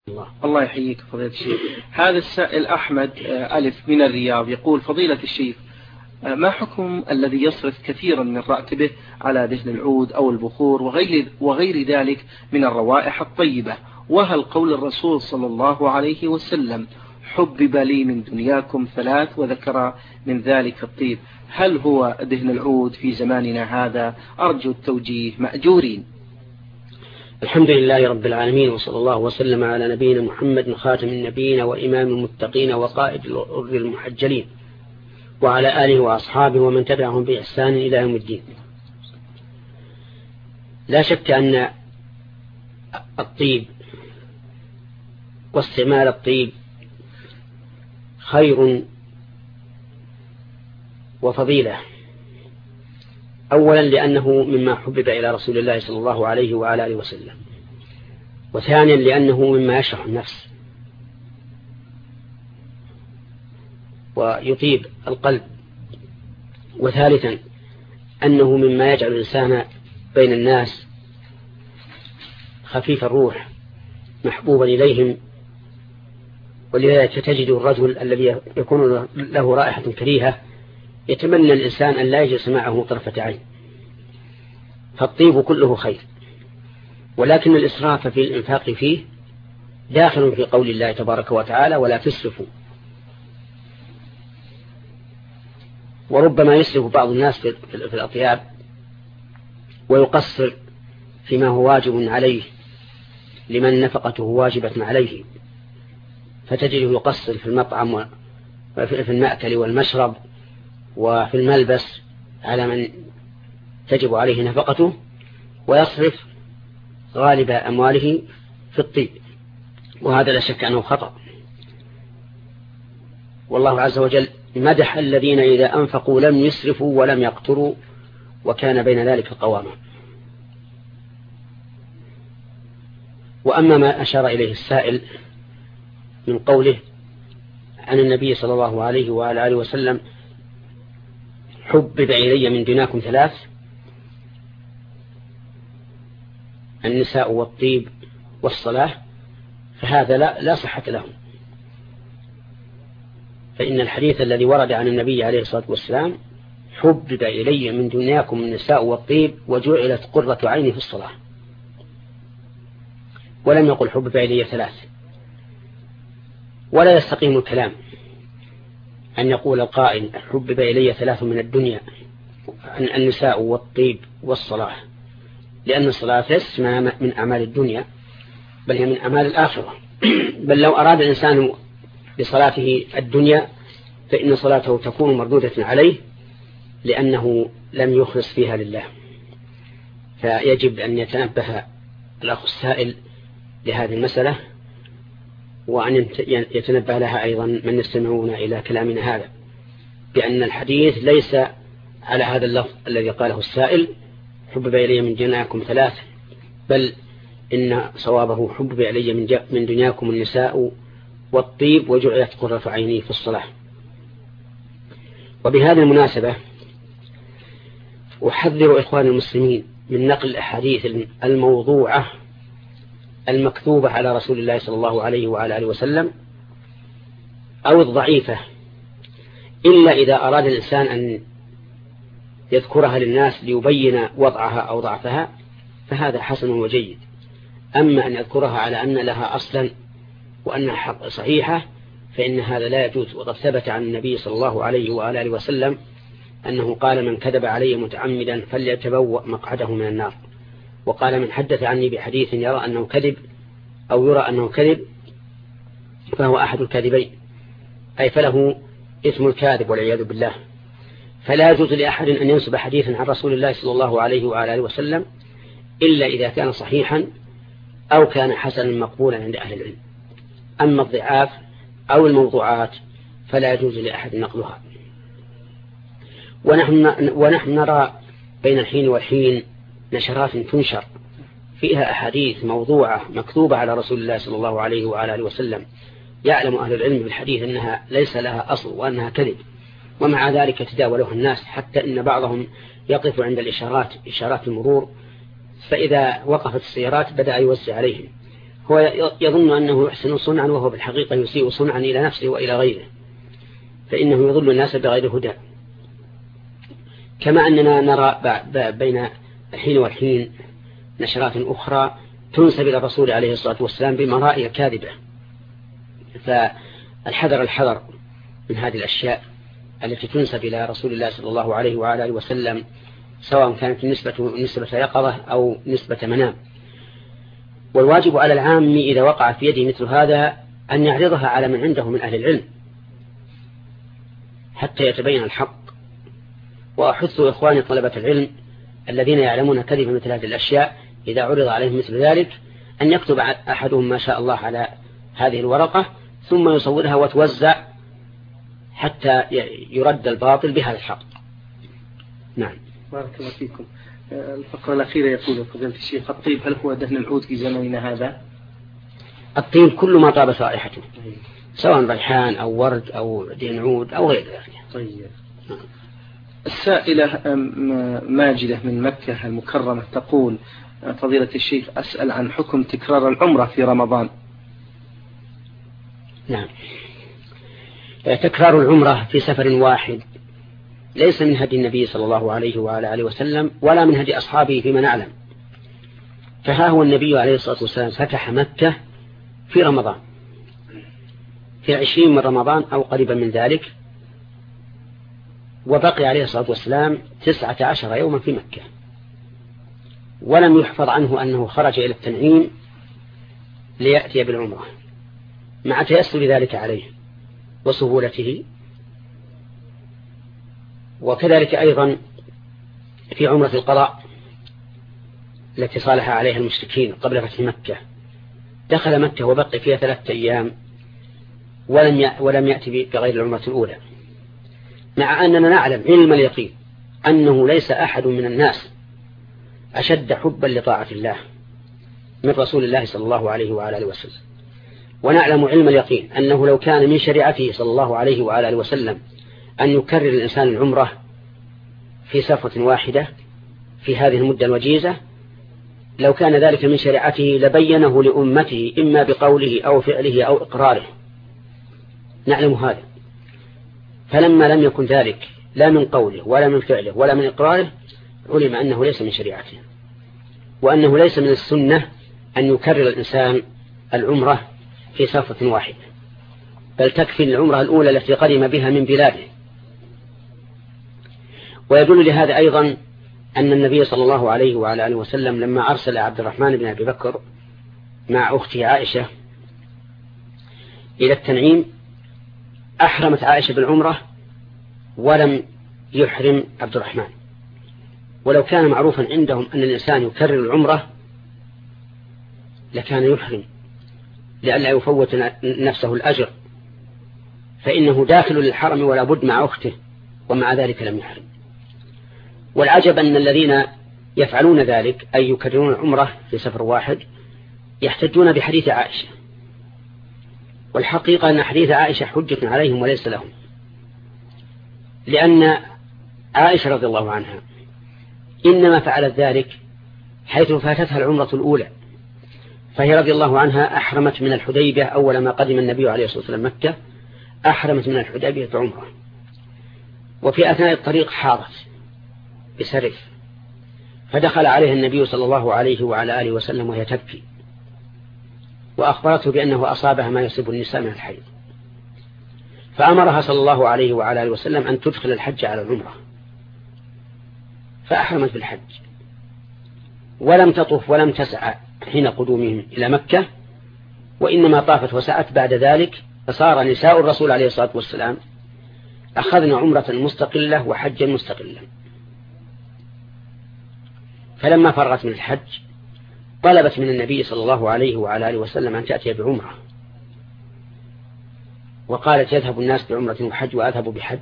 الله يحييك فضيلة الشيخ. هذا السائل أحمد ألف من الرياض يقول: فضيلة الشيخ، ما حكم الذي يصرف كثيرا من راتبه على دهن العود أو البخور وغير ذلك من الروائح الطيبة؟ وهل قول الرسول صلى الله عليه وسلم: حبب لي من دنياكم ثلاث، وذكر من ذلك الطيب، هل هو دهن العود في زماننا هذا؟ أرجو التوجيه مأجورين. الحمد لله رب العالمين، وصلى الله وسلم على نبينا محمد خاتم النبيين وإمام المتقين وقائد الغر المحجلين، وعلى آله وأصحابه ومن تبعهم بإحسان إلى يوم الدين. لا شك أن الطيب واستعمال الطيب خير وفضيلة، أولا لأنه مما حبب إلى رسول الله صلى الله عليه وعلى آله وسلم، وثانيا لأنه مما يشرح النفس ويطيب القلب، وثالثا أنه مما يجعل الإنسان بين الناس خفيف الروح محبوبا إليهم. ولذلك تجد الرجل الذي يكون له رائحة كريهة يتمنى الإنسان أن لا يجلس معه طرفة عين. فالطيب كله خير، ولكن الإسراف في الإنفاق فيه داخل في قول الله تبارك وتعالى: ولا تسرفوا. وربما يسرف بعض الناس في الأطياب ويقصر فيما هو واجب عليه لمن نفقته واجبة عليه، فتجده يقصر في المطعم وفي المأكل والمشرب وفي الملبس على من تجب عليه نفقته، ويصرف غالب أمواله في الطيب، وهذا لا شك أنه خطأ. والله عز وجل مدح الذين إذا أنفقوا لم يسرفوا ولم يقتروا وكان بين ذلك قواما. وأما ما أشار إليه السائل من قوله عن النبي صلى الله عليه وعلى آله وسلم: حبب إلي من دنياكم ثلاث، النساء والطيب والصلاة، فهذا لا صحة له. فإن الحديث الذي ورد عن النبي عليه الصلاة والسلام: حبب إلي من دنياكم النساء والطيب وجعلت قرة عيني في الصلاة، ولم يقل حبب إلي ثلاث. ولا يستقيم الكلام أن يقول القائل: حبب إلي ثلاث من الدنيا، النساء والطيب والصلاة، لأن الصلاة ليست من أعمال الدنيا بل هي من أعمال الآخرة. بل لو أراد الإنسان بصلاته الدنيا فإن صلاته تكون مردودة عليه لأنه لم يخلص فيها لله. فيجب أن يتنبه الأخ السائل لهذه المسألة، وأن يتنبه لها أيضا من يستمعون إلى كلامنا هذا، بأن الحديث ليس على هذا اللفظ الذي قاله السائل: حبب إلي من دنياكم ثلاث، بل إن صوابه: حبب إلي من دنياكم النساء والطيب وجعلت قرة عيني في الصلاة. وبهذه المناسبة أحذر إخوان المسلمين من نقل الأحاديث الموضوعة المكتوبة على رسول الله صلى الله عليه وعلى آله وسلم أو الضعيفة، إلا إذا أراد الإنسان أن يذكرها للناس ليبين وضعها أو ضعفها، فهذا حسن وجيد. أما أن يذكرها على أن لها أصلا وأنها صحيحة فإن هذا لا يجوز. وقد ثبت عن النبي صلى الله عليه وعلى آله وسلم أنه قال: من كذب علي متعمدا فليتبوأ مقعده من النار. وقال: من حدث عني بحديث يرى أنه كذب أو يرى أنه كذب فهو أحد الكاذبين، أي فله اسم الكاذب والعياذ بالله. فلا يجوز لأحد أن ينسب حديثا عن رسول الله صلى الله عليه وعلى آله وسلم إلا إذا كان صحيحا أو كان حسنا مقبولا عند أهل العلم. أما الضعاف أو الموضوعات فلا يجوز لأحد نقلها. ونحن نرى بين الحين والحين نشرات تنشر فيها أحاديث موضوعة مكتوبة على رسول الله صلى الله عليه وعلى آله وسلم، يعلم أهل العلم بالحديث أنها ليس لها أصل وأنها كذب، ومع ذلك تداولها الناس، حتى إن بعضهم يقف عند إشارات المرور، فإذا وقفت السيارات بدأ يوزع عليهم. هو يظن أنه يحسن صنعا وهو بالحقيقة يسيء صنعا إلى نفسه وإلى غيره، فإنه يضل الناس بغير هدى. كما أننا نرى بين الحين والحين نشرات أخرى تنسب إلى الرسول عليه الصلاة والسلام بمرائي كاذبة، فالحذر من هذه الأشياء التي تنسب إلى رسول الله صلى الله عليه وعلى آله وسلم، سواء كانت نسبة يقظة أو نسبة منام. والواجب على العام إذا وقع في يده مثل هذا أن يعرضها على من عنده من أهل العلم حتى يتبين الحق. وأحث إخواني طلبة العلم الذين يعلمون كذب مثل هذه الأشياء إذا عرض عليهم مثل ذلك أن يكتب أحدهم ما شاء الله على هذه الورقة ثم يصورها وتوزع حتى يرد الباطل بهذا الحق. نعم. بارك الله فيكم. الفقرة الأخيرة يقول فضيلة الشيخ: الطيب هل هو دهن العود في زماننا هذا؟ الطيب كل ما طاب رائحته، سواء ريحان أو ورد أو دهن عود أو غير ذلك. طيب. السائلة ماجدة من مكة المكرمة تقول: فضيلة الشيخ أسأل عن حكم تكرار العمرة في رمضان. نعم، تكرار العمرة في سفر واحد ليس من هدي النبي صلى الله عليه وعلى آله وسلم ولا من هدي أصحابه فيما نعلم. فها هو النبي عليه الصلاة والسلام فتح مكة في رمضان، في 20 من رمضان أو قريبا من ذلك، وبقي عليه الصلاة والسلام 19 يوما في مكة، ولم يحفظ عنه أنه خرج إلى التنعيم ليأتي بالعمرة، مع تيسر ذلك عليه وسهولته. وكذلك أيضا في عمرة القضاء التي صالح عليها المشركين قبل فتح مكة، دخل مكة وبقي فيها 3 أيام ولم يأتي بغير العمرة الأولى، مع أننا نعلم علم اليقين أنه ليس أحد من الناس أشد حبا لطاعة الله من رسول الله صلى الله عليه وعلى آله وسلم. ونعلم علم اليقين أنه لو كان من شريعته صلى الله عليه وعلى آله وسلم أن يكرر الإنسان العمرة في سفرة واحدة في هذه المدة الوجيزة، لو كان ذلك من شريعته لبينه لأمته إما بقوله أو فعله أو إقراره، نعلم هذا. فلما لم يكن ذلك لا من قوله ولا من فعله ولا من إقراره، علم أنه ليس من شريعته، وأنه ليس من السنة أن يكرر الإنسان العمرة في سفرة واحدة، بل تكفي العمرة الأولى التي قدم بها من بلاده. ويدل لهذا أيضا أن النبي صلى الله عليه وعلى آله وسلم لما أرسل عبد الرحمن بن أبي بكر مع أخته عائشة إلى التنعيم، أحرمت عائشة بالعمرة ولم يحرم عبد الرحمن. ولو كان معروفا عندهم أن الإنسان يكرر العمرة لكان يحرم لئلا يفوت نفسه الأجر، فإنه داخل للحرم ولا بد مع أخته، ومع ذلك لم يحرم. والعجب أن الذين يفعلون ذلك أي يكررون العمرة في سفر واحد يحتجون بحديث عائشة، والحقيقة أن حديث عائشة حجة عليهم وليس لهم، لأن عائشة رضي الله عنها إنما فعلت ذلك حيث فاتتها العمرة الأولى، فهي رضي الله عنها أحرمت من الحديبية أول ما قدم النبي عليه الصلاة والسلام مكة، أحرمت من الحديبية بعمرة، وفي أثناء الطريق حارت بسرف، فدخل عليها النبي صلى الله عليه وعلى آله وسلم وهي تبكي، وأخبرته بأنه أصابها ما يصيب النساء من الحيض، فأمرها صلى الله عليه وعلى آله وسلم أن تدخل الحج على العمرة، فأحرمت بالحج ولم تطف ولم تسعى حين قدومهم إلى مكة، وإنما طافت وسعت بعد ذلك. فصار نساء الرسول عليه الصلاة والسلام أخذن عمرة مستقلة وحجا مستقلا. فلما فرغت من الحج طلبت من النبي صلى الله عليه وعلى آله وسلم أن تأتي بعمرة، وقالت يذهب الناس بعمرة وحج وأذهب بحج،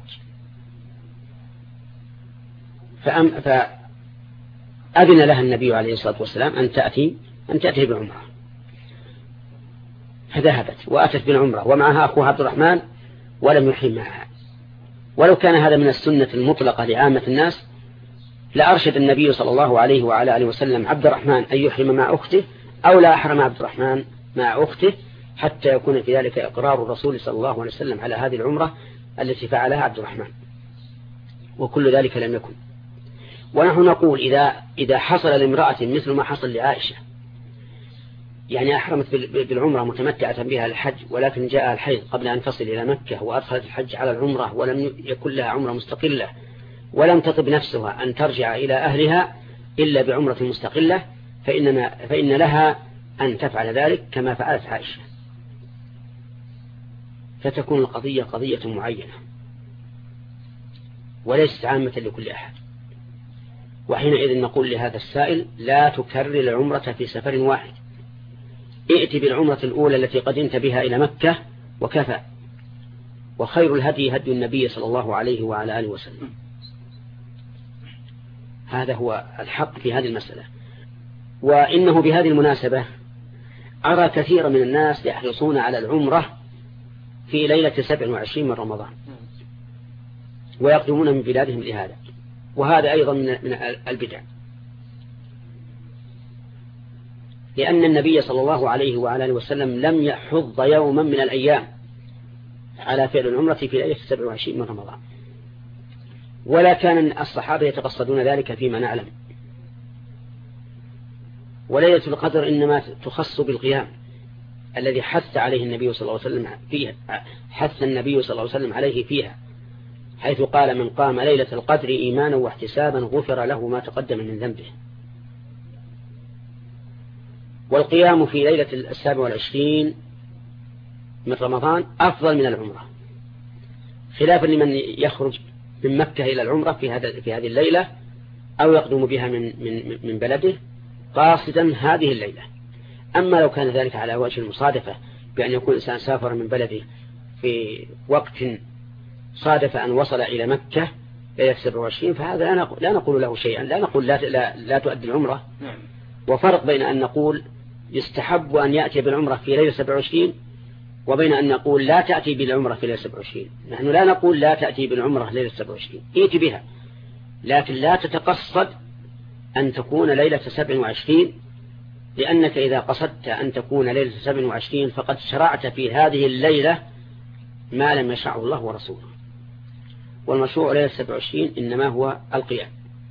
فأذن لها النبي عليه الصلاة والسلام أن تأتي بعمرة، فذهبت وأتت بالعمرة ومعها أخوها عبد الرحمن ولم يحرم معها. ولو كان هذا من السنة المطلقة لعامة الناس لأرشد النبي صلى الله عليه وعلى آله وسلم عبد الرحمن أن يحرم مع أخته، أو لا أحرم عبد الرحمن مع أخته حتى يكون في ذلك إقرار الرسول صلى الله عليه وسلم على هذه العمرة التي فعلها عبد الرحمن، وكل ذلك لم يكن. ونحن نقول إذا حصل لامرأة مثل ما حصل لعائشة، يعني أحرمت بالعمرة متمتعة بها الحج، ولكن جاء الحيض قبل أن تصل إلى مكة وأدخلت الحج على العمرة ولم يكن لها عمرة مستقلة، ولم تطب نفسها أن ترجع إلى أهلها إلا بعمرة مستقلة، فإن لها أن تفعل ذلك كما فعلت عائشة، فتكون القضية قضية معينة وليست عامة لكل أحد. وحينئذ نقول لهذا السائل: لا تكرر العمرة في سفر واحد، ائت بالعمرة الأولى التي قدمت بها إلى مكة وكفى، وخير الهدي هدي النبي صلى الله عليه وعلى آله وسلم. هذا هو الحق في هذه المسألة. وإنه بهذه المناسبة أرى كثير من الناس يحرصون على العمرة في ليلة 27 من رمضان ويقدمون من بلادهم لهذا، وهذا أيضا من البدع، لأن النبي صلى الله عليه وعلى آله وسلم لم يحض يوما من الأيام على فعل العمرة في ليلة 27 من رمضان، ولا كان الصحابة يتقصدون ذلك فيما نعلم. وليلة القدر إنما تخص بالقيام الذي حث عليه النبي صلى الله عليه وسلم فيها، حث النبي صلى الله عليه وسلم عليه فيها، حيث قال: من قام ليلة القدر إيمانا واحتسابا غفر له ما تقدم من ذنبه. والقيام في ليلة 27 من رمضان أفضل من العمرة، خلافا لمن يخرج من مكة إلى العمرة في هذه الليلة أو يقدم بها من بلده قاصدا هذه الليلة. أما لو كان ذلك على وجه المصادفة، بأن يكون إنسان سافر من بلده في وقت صادف أن وصل إلى مكة ليلة 27، فهذا لا نقول له شيئا، لا نقول لا تؤدي العمرة. وفرق بين أن نقول يستحب أن يأتي بالعمرة في ليلة 27 وبين أن نقول لا تأتي بالعمرة في ليلة 27. نحن لا نقول لا تأتي بالعمرة ليلة 27، ائت بها، لكن لا تتقصد أن تكون ليلة 27، لأنك إذا قصدت أن تكون ليلة 27 فقد شرعت في هذه الليلة ما لم يشرعه الله ورسوله. والمشروع ليلة 27 إنما هو القيام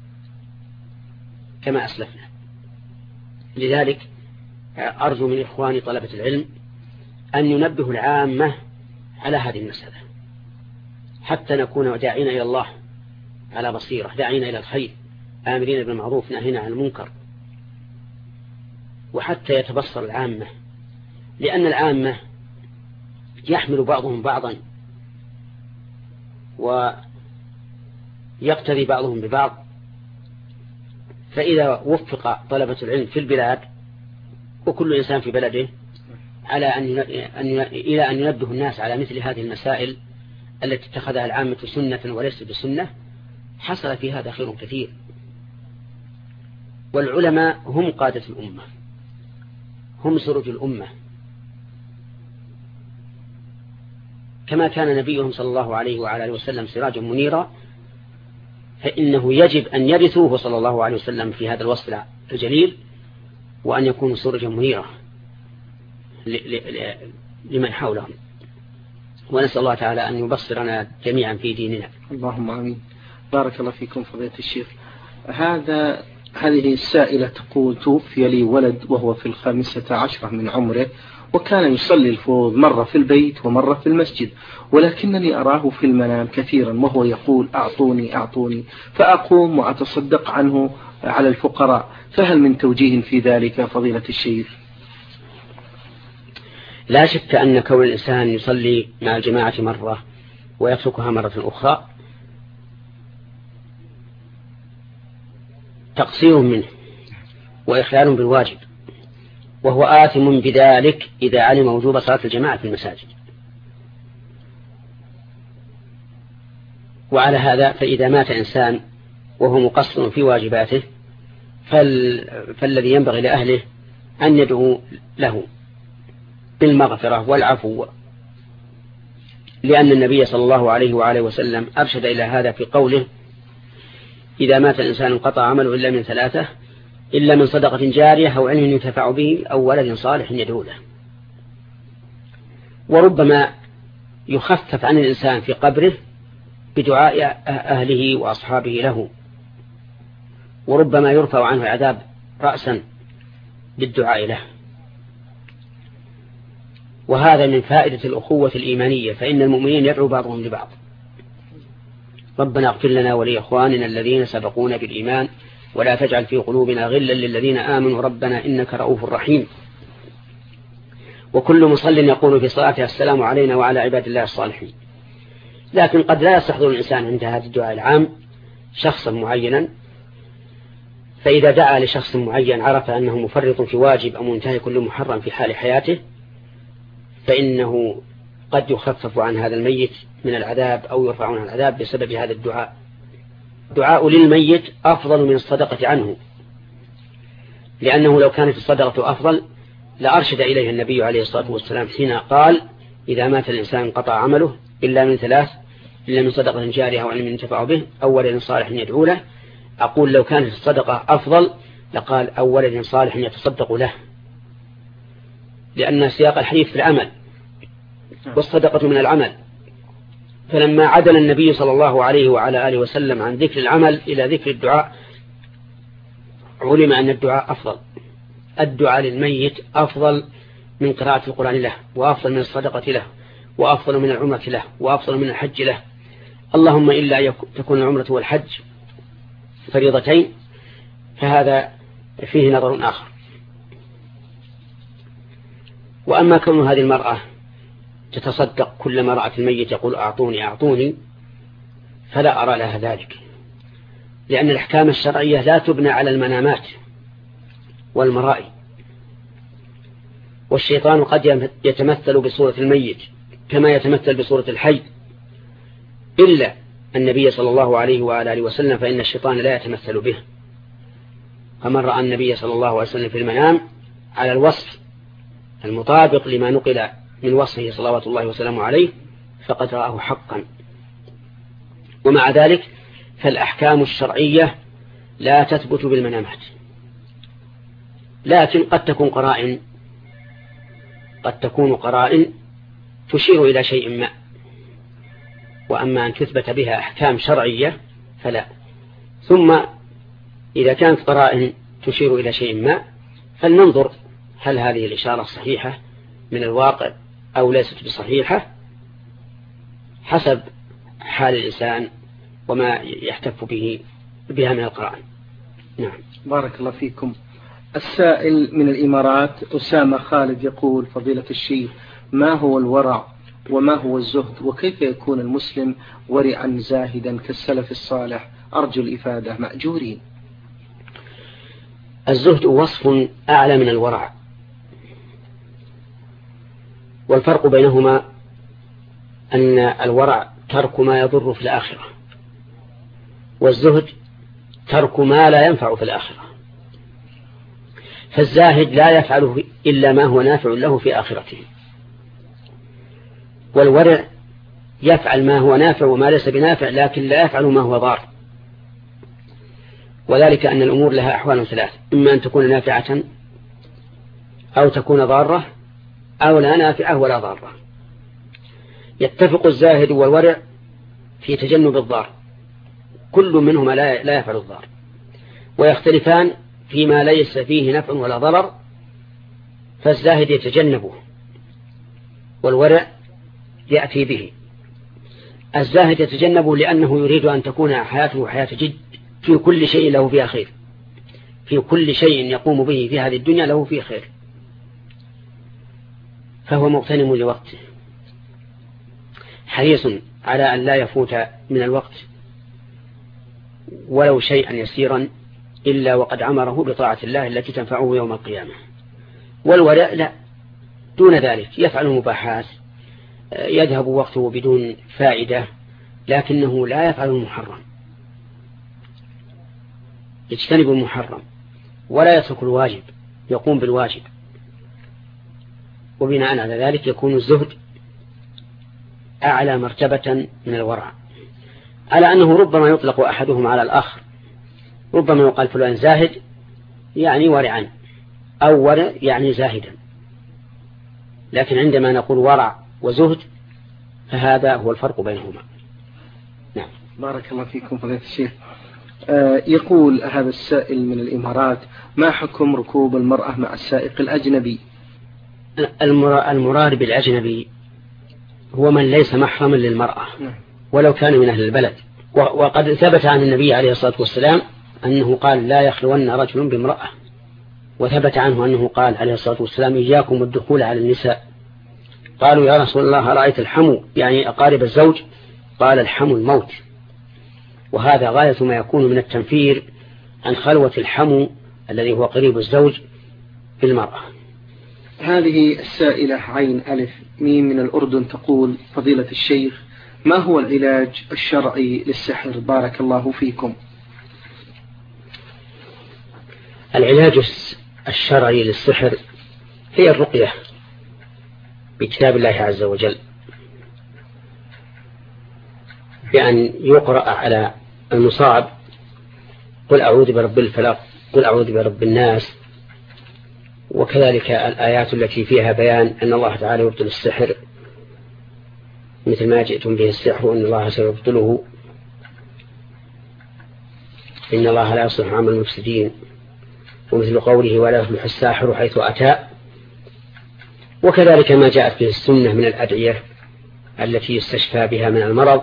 كما أسلفنا. لذلك أرجو من إخواني طلبة العلم أن ينبه العامة على هذه المسألة، حتى نكون داعين إلى الله على بصيرة، داعين إلى الخير، آمرين بالمعروف ناهين عن المنكر، وحتى يتبصر العامة، لأن العامة يحمل بعضهم بعضا ويقتدي بعضهم ببعض. فإذا وفق طلبة العلم في البلاد وكل إنسان في بلده على إلى أن ينبه الناس على مثل هذه المسائل التي اتخذها العامة سنة وليست بسنة، حصل في هذا خير كثير. والعلماء هم قادة الأمة، هم سرج الأمة، كما كان نبيهم صلى الله عليه وعلى آله وسلم سراجا منيرا، فإنه يجب أن يرثوه صلى الله عليه وسلم في هذا الوصف الجليل، وأن يكونوا سرجا منيرا لمن حولهم. ونسأل الله تعالى أن يبصرنا جميعا في ديننا. اللهم آمين. بارك الله فيكم فضيلة الشيخ. هذه السائلة تقول: توفي لي ولد وهو في 15 من عمره، وكان يصلي الفروض مرة في البيت ومرة في المسجد، ولكنني أراه في المنام كثيرا وهو يقول: أعطوني أعطوني، فأقوم وأتصدق عنه على الفقراء، فهل من توجيه في ذلك فضيلة الشيخ؟ لا شك أن كون الإنسان يصلي مع الجماعة مرة ويتركها مرة أخرى تقصير منه وإخلال بالواجب، وهو آثم بذلك إذا علم وجوب صلاة الجماعة في المساجد. وعلى هذا فإذا مات إنسان وهو مقصر في واجباته فالذي ينبغي لأهله أن يدعو له بالمغفرة والعفو، لأن النبي صلى الله عليه وآله وسلم أرشد إلى هذا في قوله: إذا مات الإنسان انقطع عمله إلا من 3: إلا من صدقة جارية أو علم ينتفع به أو ولد صالح يدعو له. وربما يخفف عن الإنسان في قبره بدعاء أهله وأصحابه له، وربما يرفع عنه العذاب رأسا بالدعاء له. وهذا من فائدة الأخوة الإيمانية، فإن المؤمنين يدعو بعضهم لبعض: ربنا اغفر لنا ولإخواننا الذين سبقونا بالإيمان ولا تجعل في قلوبنا غلا للذين آمنوا ربنا إنك رؤوف رحيم. وكل مصل يقول في صلاته: السلام علينا وعلى عباد الله الصالحين. لكن قد لا يستحضر الإنسان عند هذا الدعاء العام شخصا معينا، فإذا دعا لشخص معين عرف أنه مفرط في واجب أو منتهي كل محرم في حال حياته، فإنه قد يخفف عن هذا الميت من العذاب أو يرفع عنه العذاب بسبب هذا الدعاء. الدعاء للميت أفضل من الصدقة عنه، لأنه لو كانت الصدقة أفضل لأرشد إليه النبي عليه الصلاة والسلام حين قال: إذا مات الإنسان انقطع عمله إلا من ثلاث: إلا من صدقة جارية أو علم ينتفع به أو ولد صالح يدعو له. أقول لو كانت الصدقة أفضل لقال: أو ولد صالح يتصدق له، لأن سياق الحديث في العمل والصدقة من العمل. فلما عدل النبي صلى الله عليه وعلى آله وسلم عن ذكر العمل إلى ذكر الدعاء، علم أن الدعاء أفضل. الدعاء للميت أفضل من قراءة القرآن له، وأفضل من الصدقة له، وأفضل من العمرة له، وأفضل من الحج له. اللهم إلا تكون العمرة والحج فريضتين، فهذا فيه نظر آخر. وأما كون هذه المرأة تتصدق كلما رأت الميت يقول: أعطوني أعطوني، فلا أرى لها ذلك، لأن الأحكام الشرعية لا تبنى على المنامات والمرائي. والشيطان قد يتمثل بصورة الميت كما يتمثل بصورة الحي، إلا النبي صلى الله عليه وآله وسلم فإن الشيطان لا يتمثل به. فمن رأى النبي صلى الله عليه وسلم في المنام على الوصف المطابق لما نقل من وصفه صلوات الله وسلامه عليه فقد رآه حقا. ومع ذلك فالأحكام الشرعية لا تثبت بالمنامات، لكن قد تكون قرائن تشير إلى شيء ما، وأما أن تثبت بها أحكام شرعية فلا. ثم إذا كانت قرائن تشير إلى شيء ما فلننظر هل هذه الإشارة صحيحة من الواقع أو ليست بصحيحة، حسب حال الإنسان وما يحتف بها من القرائن. نعم. بارك الله فيكم. السائل من الإمارات أسامة خالد يقول: فضيلة الشيخ، ما هو الورع وما هو الزهد، وكيف يكون المسلم ورعا زاهدا كالسلف الصالح؟ أرجو الإفادة مأجورين. الزهد وصف أعلى من الورع، والفرق بينهما أن الورع ترك ما يضر في الآخرة، والزهد ترك ما لا ينفع في الآخرة. فالزاهد لا يفعل إلا ما هو نافع له في آخرته، والورع يفعل ما هو نافع وما ليس بنافع لكن لا يفعل ما هو ضار. وذلك أن الأمور لها أحوال ثلاث: إما أن تكون نافعة أو تكون ضارة أو لا نافعة ولا ضارة. يتفق الزاهد والورع في تجنب الضار، كل منهما لا يفعل الضار، ويختلفان فيما ليس فيه نفع ولا ضرر، فالزاهد يتجنبه والورع يأتي به. الزاهد يتجنبه لأنه يريد أن تكون حياته حياة جد، في كل شيء له فيها خير، في كل شيء يقوم به في هذه الدنيا له فيه خير، فهو مغتنم لوقته، حريص على أن لا يفوت من الوقت ولو شيئا يسيرا إلا وقد عمره بطاعة الله التي تنفعه يوم القيامة. والورع لا، دون ذلك يفعل المباحات، يذهب وقته بدون فائدة، لكنه لا يفعل المحرم، يجتنب المحرم ولا يترك الواجب، يقوم بالواجب. وبناء على ذلك يكون الزهد أعلى مرتبة من الورع، على أنه ربما يطلق أحدهما على الآخر. ربما يقال فلان زاهد يعني ورعا، أو ورع يعني زاهدا، لكن عندما نقول ورع وزهد، فهذا هو الفرق بينهما. نعم. بارك الله فيكم فضيلة الشيخ. يقول هذا السائل من الإمارات: ما حكم ركوب المرأة مع السائق الأجنبي؟ المراد بالأجنبي هو من ليس محرما للمرأة ولو كان من أهل البلد. وقد ثبت عن النبي عليه الصلاة والسلام أنه قال: لا يخلون رجل بامرأة. وثبت عنه أنه قال عليه الصلاة والسلام: إياكم الدخول على النساء. قالوا: يا رسول الله، رأيت الحمو، يعني أقارب الزوج؟ قال: الحمو الموت. وهذا غاية ما يكون من التنفير عن خلوة الحمو الذي هو قريب الزوج بالمرأة. هذه السائلة عين ألف ميم من الأردن تقول: فضيلة الشيخ، ما هو العلاج الشرعي للسحر؟ بارك الله فيكم. العلاج الشرعي للسحر هي الرقية بكتاب الله عز وجل، بأن يقرأ على المصاب: قل أعوذ برب الفلق، قل أعوذ برب الناس. وكذلك الآيات التي فيها بيان أن الله تعالى يبطل السحر، مثل ما جئتم به السحر أن الله سيبطله، إن الله لا يصلح عمل المفسدين، ومثل قوله: ولا يفلح الساحر حيث أتى. وكذلك ما جاءت به السنة من الأدعية التي يستشفى بها من المرض.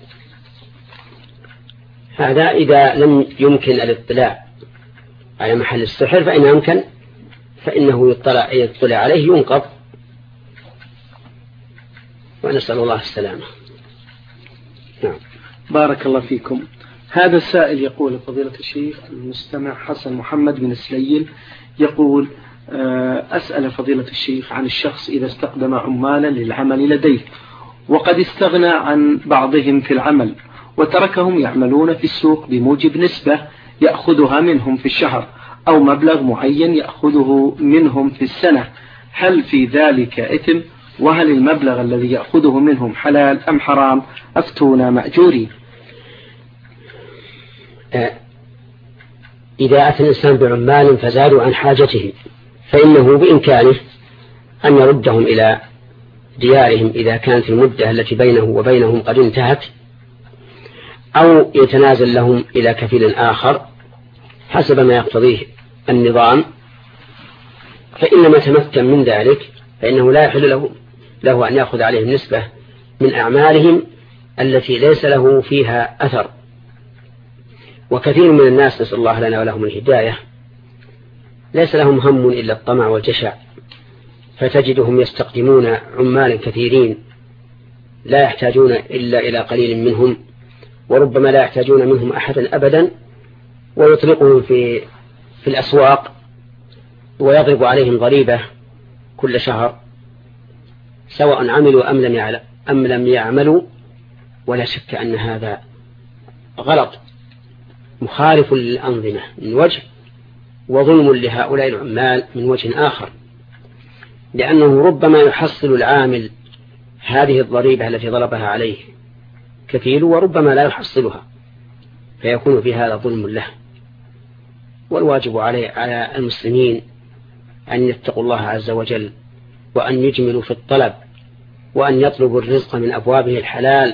هذا إذا لم يمكن الاطلاع على محل السحر، فإنه يطلع عليه ينقض، ونسأل الله السلامة. نعم. بارك الله فيكم. هذا السائل يقول: فضيلة الشيخ، المستمع حسن محمد بن سليل يقول: أسأل فضيلة الشيخ عن الشخص إذا استخدم عمالا للعمل لديه، وقد استغنى عن بعضهم في العمل وتركهم يعملون في السوق بموجب نسبة يأخذها منهم في الشهر أو مبلغ معين يأخذه منهم في السنة، هل في ذلك إثم؟ وهل المبلغ الذي يأخذه منهم حلال أم حرام؟ أفتونا مأجورين. إذا أتى الإنسان بعمال فزادوا عن حاجته، فإنه بإمكانه أن يردهم إلى ديارهم إذا كانت المدة التي بينه وبينهم قد انتهت، أو يتنازل لهم إلى كفيل آخر حسب ما يقتضيه النظام. فإنما تمكن من ذلك فإنه لا يحل له أن يأخذ عليهم نسبة من أعمالهم التي ليس له فيها أثر. وكثير من الناس، نسأل الله لنا ولهم الهداية، ليس لهم هم إلا الطمع والجشع، فتجدهم يستقدمون عمالا كثيرين لا يحتاجون إلا إلى قليل منهم، وربما لا يحتاجون منهم أحدا أبدا، ويطلقهم في الأسواق ويضرب عليهم ضريبة كل شهر، سواء عملوا أم لم يعملوا. ولا شك أن هذا غلط مخالف للأنظمة من وجه، وظلم لهؤلاء العمال من وجه آخر، لأنه ربما يحصل العامل هذه الضريبة التي ضربها عليه كفيل، وربما لا يحصلها، فيكون في هذا ظلم له. والواجب على المسلمين أن يتقوا الله عز وجل، وأن يجملوا في الطلب، وأن يطلبوا الرزق من أبوابه الحلال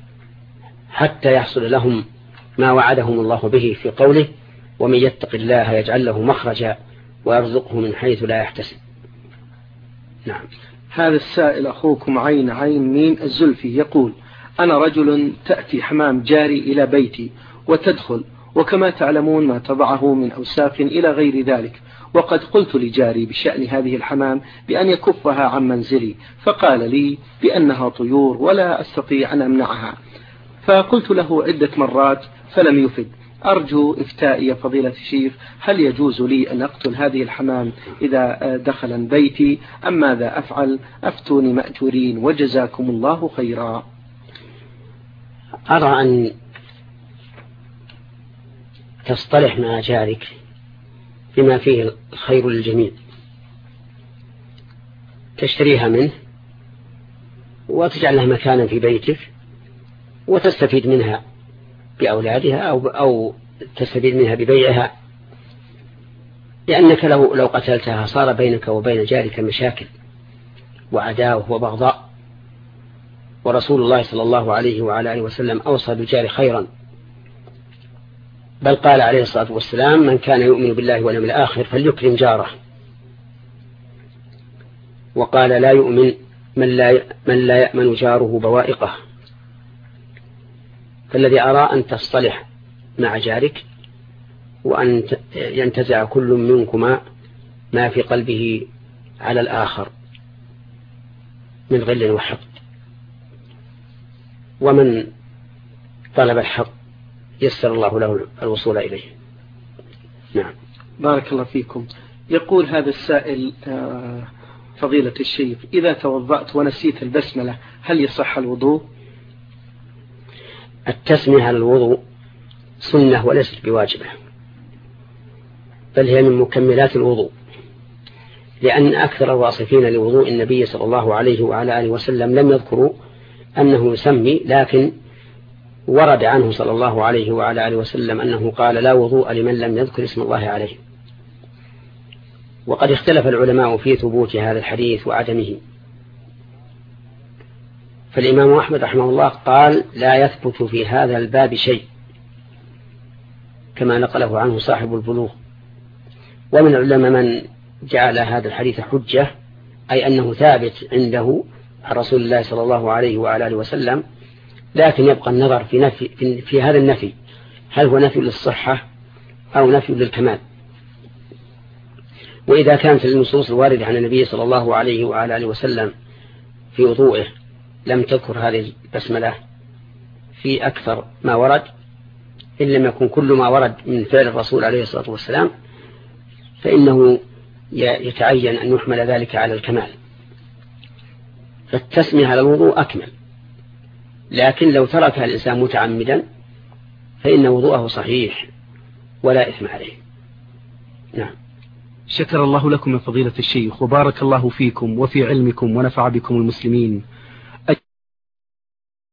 حتى يحصل لهم ما وعدهم الله به في قوله: ومن يتق الله يجعل له مخرجا ويرزقه من حيث لا يحتسب. نعم. هذا السائل أخوكم عين ميم الزلفي يقول: أنا رجل تأتي حمام جاري إلى بيتي وتدخل، وكما تعلمون ما تضعه من أوساخ إلى غير ذلك، وقد قلت لجاري بشأن هذه الحمام بأن يكفها عن منزلي، فقال لي بأنها طيور ولا أستطيع أن أمنعها، فقلت له عدة مرات فلم يفد. أرجو إفتائي يا فضيلة الشيخ، هل يجوز لي أن أقتل هذه الحمام إذا دخل بيتي أم ماذا أفعل؟ أفتوني مأجورين وجزاكم الله خيرا. أرى أن تصطلح مع جارك بما فيه الخير للجميع، تشتريها منه وتجعلها مكانا في بيتك وتستفيد منها بأولادها أو تستفيد منها ببيعها، لأنك لو قتلتها صار بينك وبين جارك مشاكل وعداوة وبغضاء، ورسول الله صلى الله عليه وعلى آله وسلم أوصى بالجار خيرا، بل قال عليه الصلاة والسلام: من كان يؤمن بالله واليوم الآخر فليكرم جاره. وقال: لا يؤمن من لا يأمن جاره بوائقه. فالذي أرى أن تصطلح مع جارك، وأن ينتزع كل منكما ما في قلبه على الآخر من غل وحقد، ومن طلب الحق يسر الله له الوصول إليه. نعم. بارك الله فيكم. يقول هذا السائل: فضيلة الشيخ، إذا توضأت ونسيت البسملة هل يصح الوضوء؟ التسمية على الوضوء سنة وليست بواجبة، بل هي من مكملات الوضوء، لأن أكثر الواصفين لوضوء النبي صلى الله عليه وعلى آله وسلم لم يذكروا أنه يسمي، لكن ورد عنه صلى الله عليه وعلى آله وسلم أنه قال: لا وضوء لمن لم يذكر اسم الله عليه. وقد اختلف العلماء في ثبوت هذا الحديث وعدمه، فالإمام أحمد رحمه الله قال: لا يثبت في هذا الباب شيء، كما نقله عنه صاحب البلوغ. ومن العلماء من جعل هذا الحديث حجة، أي أنه ثابت عنده عن رسول الله صلى الله عليه وعلى آله وسلم، لكن يبقى النظر في هذا النفي، هل هو نفي للصحة أو نفي للكمال. وإذا كانت النصوص الواردة عن النبي صلى الله عليه وعلى آله وسلم في وضوئه لم تذكر هذه البسملة في أكثر ما ورد، إن لم يكن كل ما ورد من فعل الرسول عليه الصلاة والسلام، فإنه يتعين أن يحمل ذلك على الكمال، فالتسمية على الوضوء أكمل. لكن لو تركها الإنسان متعمدا فإن وضوءه صحيح ولا إثم عليه. نعم. شكر الله لكم من فضيلة الشيخ، وبارك الله فيكم وفي علمكم ونفع بكم المسلمين.